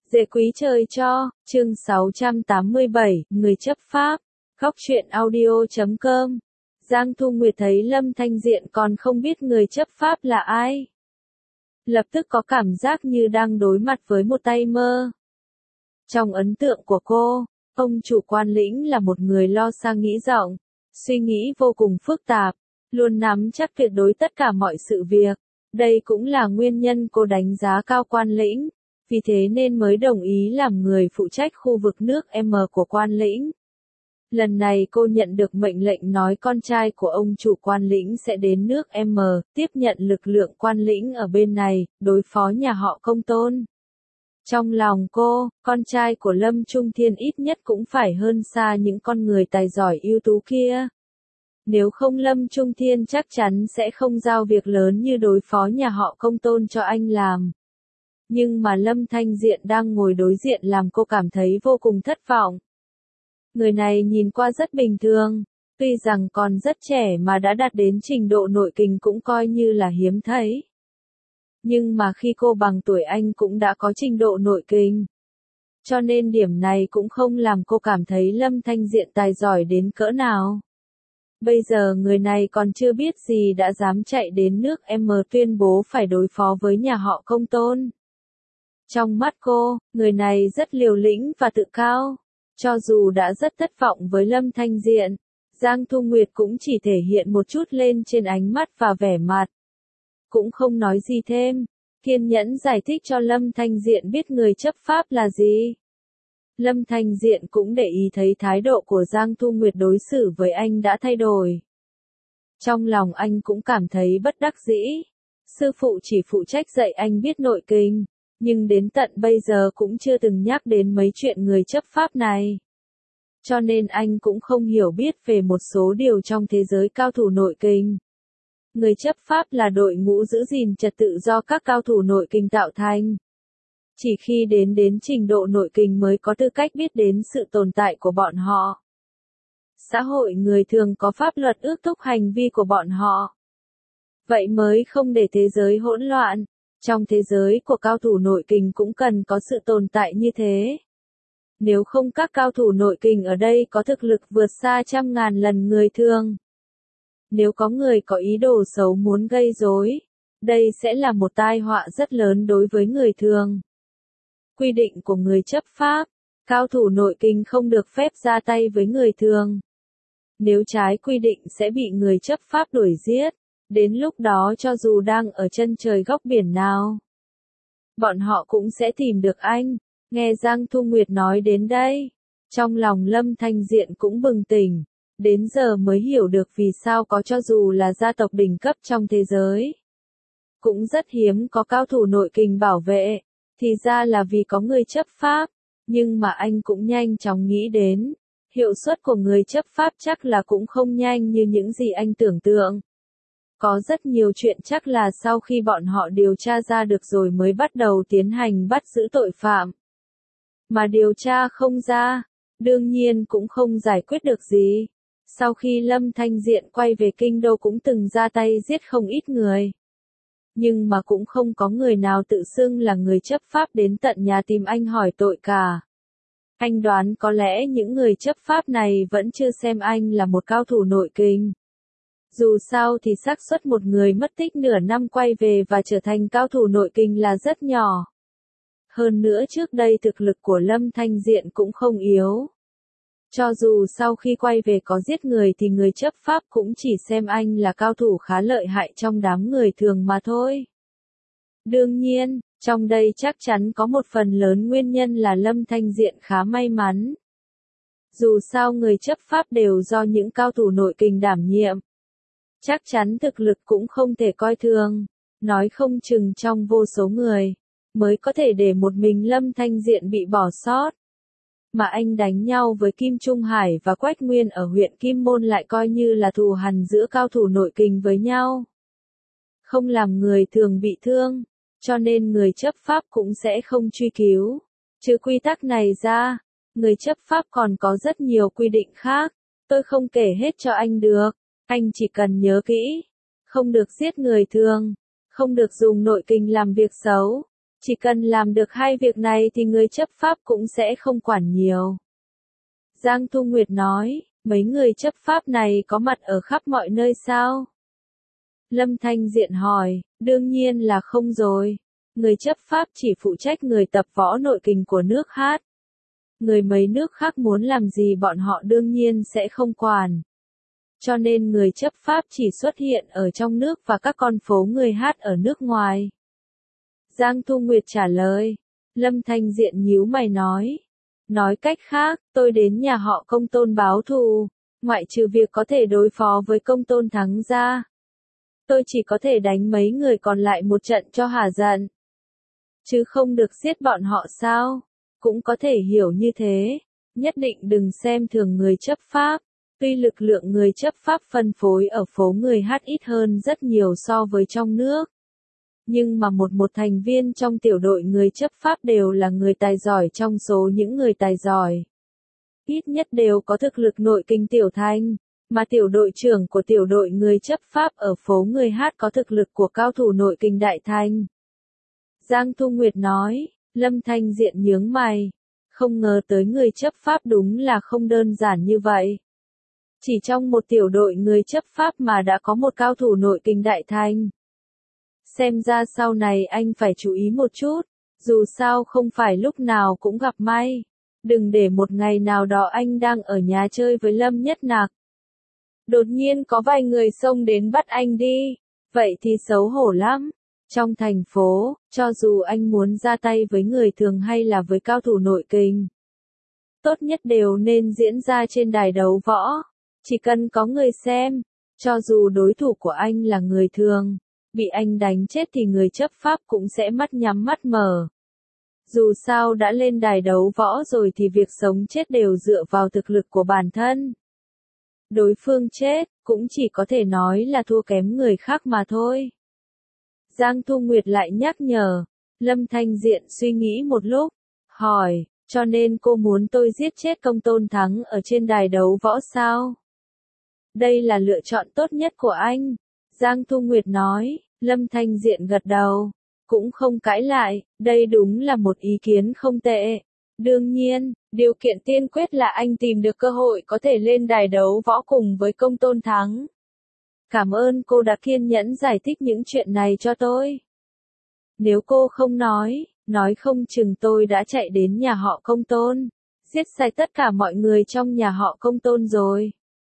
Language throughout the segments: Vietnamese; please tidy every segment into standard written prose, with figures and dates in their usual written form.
Dễ quý trời cho, chương 687, người chấp pháp, góc truyện audio.com. Giang Thu Nguyệt thấy Lâm Thanh Diện còn không biết người chấp pháp là ai. Lập tức có cảm giác như đang đối mặt với một tay mơ. Trong ấn tượng của cô, ông chủ Quan Lĩnh là một người lo xa nghĩ rộng, suy nghĩ vô cùng phức tạp, luôn nắm chắc tuyệt đối tất cả mọi sự việc. Đây cũng là nguyên nhân cô đánh giá cao Quan Lĩnh, vì thế nên mới đồng ý làm người phụ trách khu vực nước M của Quan Lĩnh. Lần này cô nhận được mệnh lệnh nói con trai của ông chủ Quan Lĩnh sẽ đến nước M, tiếp nhận lực lượng Quan Lĩnh ở bên này, đối phó nhà họ Công Tôn. Trong lòng cô, con trai của Lâm Trung Thiên ít nhất cũng phải hơn xa những con người tài giỏi ưu tú kia. Nếu không Lâm Trung Thiên chắc chắn sẽ không giao việc lớn như đối phó nhà họ Công Tôn cho anh làm. Nhưng mà Lâm Thanh Diện đang ngồi đối diện làm cô cảm thấy vô cùng thất vọng. Người này nhìn qua rất bình thường, tuy rằng còn rất trẻ mà đã đạt đến trình độ nội kình cũng coi như là hiếm thấy. Nhưng mà khi cô bằng tuổi anh cũng đã có trình độ nội kình. Cho nên điểm này cũng không làm cô cảm thấy Lâm Thanh Diện tài giỏi đến cỡ nào. Bây giờ người này còn chưa biết gì đã dám chạy đến nước M tuyên bố phải đối phó với nhà họ Công Tôn. Trong mắt cô, người này rất liều lĩnh và tự cao. Cho dù đã rất thất vọng với Lâm Thanh Diện, Giang Thu Nguyệt cũng chỉ thể hiện một chút lên trên ánh mắt và vẻ mặt. Cũng không nói gì thêm, kiên nhẫn giải thích cho Lâm Thanh Diện biết người chấp pháp là gì. Lâm Thanh Diện cũng để ý thấy thái độ của Giang Thu Nguyệt đối xử với anh đã thay đổi. Trong lòng anh cũng cảm thấy bất đắc dĩ. Sư phụ chỉ phụ trách dạy anh biết nội kình, nhưng đến tận bây giờ cũng chưa từng nhắc đến mấy chuyện người chấp pháp này. Cho nên anh cũng không hiểu biết về một số điều trong thế giới cao thủ nội kình. Người chấp pháp là đội ngũ giữ gìn trật tự do các cao thủ nội kình tạo thành. Chỉ khi đến trình độ nội kình mới có tư cách biết đến sự tồn tại của bọn họ. Xã hội người thường có pháp luật ước thúc hành vi của bọn họ. Vậy mới không để thế giới hỗn loạn. Trong thế giới của cao thủ nội kình cũng cần có sự tồn tại như thế. Nếu không các cao thủ nội kình ở đây có thực lực vượt xa trăm ngàn lần người thường. Nếu có người có ý đồ xấu muốn gây rối, đây sẽ là một tai họa rất lớn đối với người thường. Quy định của người chấp pháp, cao thủ nội kình không được phép ra tay với người thường. Nếu trái quy định sẽ bị người chấp pháp đuổi giết. Đến lúc đó cho dù đang ở chân trời góc biển nào, bọn họ cũng sẽ tìm được anh. Nghe Giang Thu Nguyệt nói đến đây, trong lòng Lâm Thanh Diện cũng bừng tỉnh, đến giờ mới hiểu được vì sao có cho dù là gia tộc đỉnh cấp trong thế giới. Cũng rất hiếm có cao thủ nội kình bảo vệ, thì ra là vì có người chấp pháp, nhưng mà anh cũng nhanh chóng nghĩ đến, hiệu suất của người chấp pháp chắc là cũng không nhanh như những gì anh tưởng tượng. Có rất nhiều chuyện chắc là sau khi bọn họ điều tra ra được rồi mới bắt đầu tiến hành bắt giữ tội phạm. Mà điều tra không ra, đương nhiên cũng không giải quyết được gì. Sau khi Lâm Thanh Diện quay về kinh đô cũng từng ra tay giết không ít người. Nhưng mà cũng không có người nào tự xưng là người chấp pháp đến tận nhà tìm anh hỏi tội cả. Anh đoán có lẽ những người chấp pháp này vẫn chưa xem anh là một cao thủ nội kình. Dù sao thì xác suất một người mất tích nửa năm quay về và trở thành cao thủ nội kình là rất nhỏ. Hơn nữa trước đây thực lực của Lâm Thanh Diện cũng không yếu. Cho dù sau khi quay về có giết người thì người chấp pháp cũng chỉ xem anh là cao thủ khá lợi hại trong đám người thường mà thôi. Đương nhiên, trong đây chắc chắn có một phần lớn nguyên nhân là Lâm Thanh Diện khá may mắn. Dù sao người chấp pháp đều do những cao thủ nội kình đảm nhiệm. Chắc chắn thực lực cũng không thể coi thường, nói không chừng trong vô số người, mới có thể để một mình Lâm Thanh Diện bị bỏ sót. Mà anh đánh nhau với Kim Trung Hải và Quách Nguyên ở huyện Kim Môn lại coi như là thù hằn giữa cao thủ nội kình với nhau. Không làm người thường bị thương, cho nên người chấp pháp cũng sẽ không truy cứu. Trừ quy tắc này ra, người chấp pháp còn có rất nhiều quy định khác, tôi không kể hết cho anh được. Anh chỉ cần nhớ kỹ, không được giết người thường, không được dùng nội kình làm việc xấu, Chỉ cần làm được hai việc này thì người chấp pháp cũng sẽ không quản nhiều. Giang Thu Nguyệt nói, mấy người chấp pháp này có mặt ở khắp mọi nơi sao? Lâm Thanh Diện hỏi, đương nhiên là không rồi. Người chấp pháp chỉ phụ trách người tập võ nội kình của nước hát. Người mấy nước khác muốn làm gì bọn họ đương nhiên sẽ không quản. Cho nên người chấp pháp chỉ xuất hiện ở trong nước và các con phố người hát ở nước ngoài. Giang Thu Nguyệt trả lời. Lâm Thanh Diện nhíu mày nói. Nói cách khác, tôi đến nhà họ Công Tôn báo thù, ngoại trừ việc có thể đối phó với Công Tôn Thắng ra. Tôi chỉ có thể đánh mấy người còn lại một trận cho hả giận. Chứ không được giết bọn họ sao? Cũng có thể hiểu như thế. Nhất định đừng xem thường người chấp pháp. Tuy lực lượng người chấp pháp phân phối ở phố người hát ít hơn rất nhiều so với trong nước. Nhưng mà một thành viên trong tiểu đội người chấp pháp đều là người tài giỏi trong số những người tài giỏi. Ít nhất đều có thực lực nội kinh tiểu thành, mà tiểu đội trưởng của tiểu đội người chấp pháp ở phố người hát có thực lực của cao thủ nội kinh đại thành. Giang Thu Nguyệt nói, Lâm Thanh Diện nhướng mày. Không ngờ tới người chấp pháp đúng là không đơn giản như vậy. Chỉ trong một tiểu đội người chấp pháp mà đã có một cao thủ nội kinh đại thành. Xem ra sau này anh phải chú ý một chút, dù sao không phải lúc nào cũng gặp may. Đừng để một ngày nào đó anh đang ở nhà chơi với Lâm Nhất Nặc. Đột nhiên có vài người xông đến bắt anh đi, vậy thì xấu hổ lắm. Trong thành phố, cho dù anh muốn ra tay với người thường hay là với cao thủ nội kình, tốt nhất đều nên diễn ra trên đài đấu võ. Chỉ cần có người xem, cho dù đối thủ của anh là người thường, bị anh đánh chết thì người chấp pháp cũng sẽ mắt nhắm mắt mở. Dù sao đã lên đài đấu võ rồi thì việc sống chết đều dựa vào thực lực của bản thân. Đối phương chết, cũng chỉ có thể nói là thua kém người khác mà thôi. Giang Thu Nguyệt lại nhắc nhở. Lâm Thanh Diện suy nghĩ một lúc, hỏi, cho nên cô muốn tôi giết chết Công Tôn Thắng ở trên đài đấu võ sao? Đây là lựa chọn tốt nhất của anh. Giang Thu Nguyệt nói. Lâm Thanh Diện gật đầu, cũng không cãi lại, đây đúng là một ý kiến không tệ. Đương nhiên, điều kiện tiên quyết là anh tìm được cơ hội có thể lên đài đấu võ cùng với Công Tôn Thắng. Cảm ơn cô đã kiên nhẫn giải thích những chuyện này cho tôi. Nếu cô không nói không chừng tôi đã chạy đến nhà họ Công Tôn, giết sạch tất cả mọi người trong nhà họ Công Tôn rồi.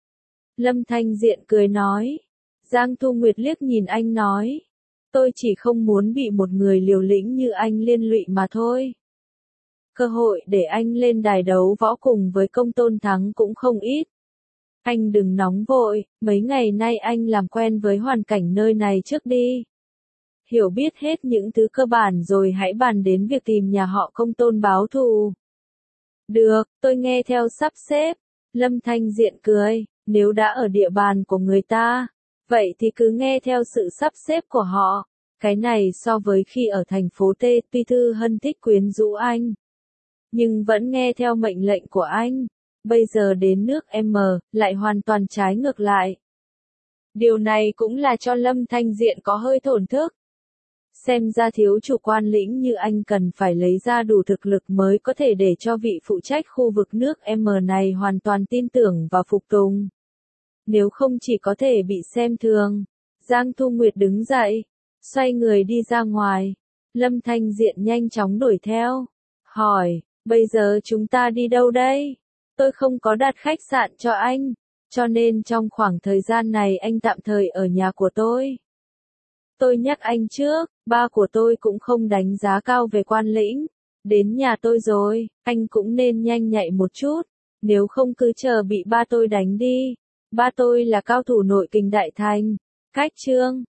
Lâm Thanh Diện cười nói. Giang Thu Nguyệt liếc nhìn anh nói. Tôi chỉ không muốn bị một người liều lĩnh như anh liên lụy mà thôi. Cơ hội để anh lên đài đấu võ cùng với Công Tôn Thắng cũng không ít. Anh đừng nóng vội, mấy ngày nay anh làm quen với hoàn cảnh nơi này trước đi. Hiểu biết hết những thứ cơ bản rồi hãy bàn đến việc tìm nhà họ Công Tôn báo thù. Được, tôi nghe theo sắp xếp. Lâm Thanh Diện cười, nếu đã ở địa bàn của người ta, vậy thì cứ nghe theo sự sắp xếp của họ. Cái này so với khi ở thành phố T, tuy Thư Hân thích quyến rũ anh, nhưng vẫn nghe theo mệnh lệnh của anh. Bây giờ đến nước M, lại hoàn toàn trái ngược lại. Điều này cũng là cho Lâm Thanh Diện có hơi thổn thức. Xem ra thiếu chủ quan lĩnh như anh cần phải lấy ra đủ thực lực mới có thể để cho vị phụ trách khu vực nước M này hoàn toàn tin tưởng và phục tùng. Nếu không chỉ có thể bị xem thường. Giang Thu Nguyệt đứng dậy, xoay người đi ra ngoài. Lâm Thanh Diện nhanh chóng đuổi theo. Hỏi, bây giờ chúng ta đi đâu đây? Tôi không có đặt khách sạn cho anh, cho nên trong khoảng thời gian này anh tạm thời ở nhà của tôi. Tôi nhắc anh trước, ba của tôi cũng không đánh giá cao về quan lĩnh. Đến nhà tôi rồi, anh cũng nên nhanh nhạy một chút, nếu không cứ chờ bị ba tôi đánh đi. Ba tôi là cao thủ nội kình đại thành. Cách chương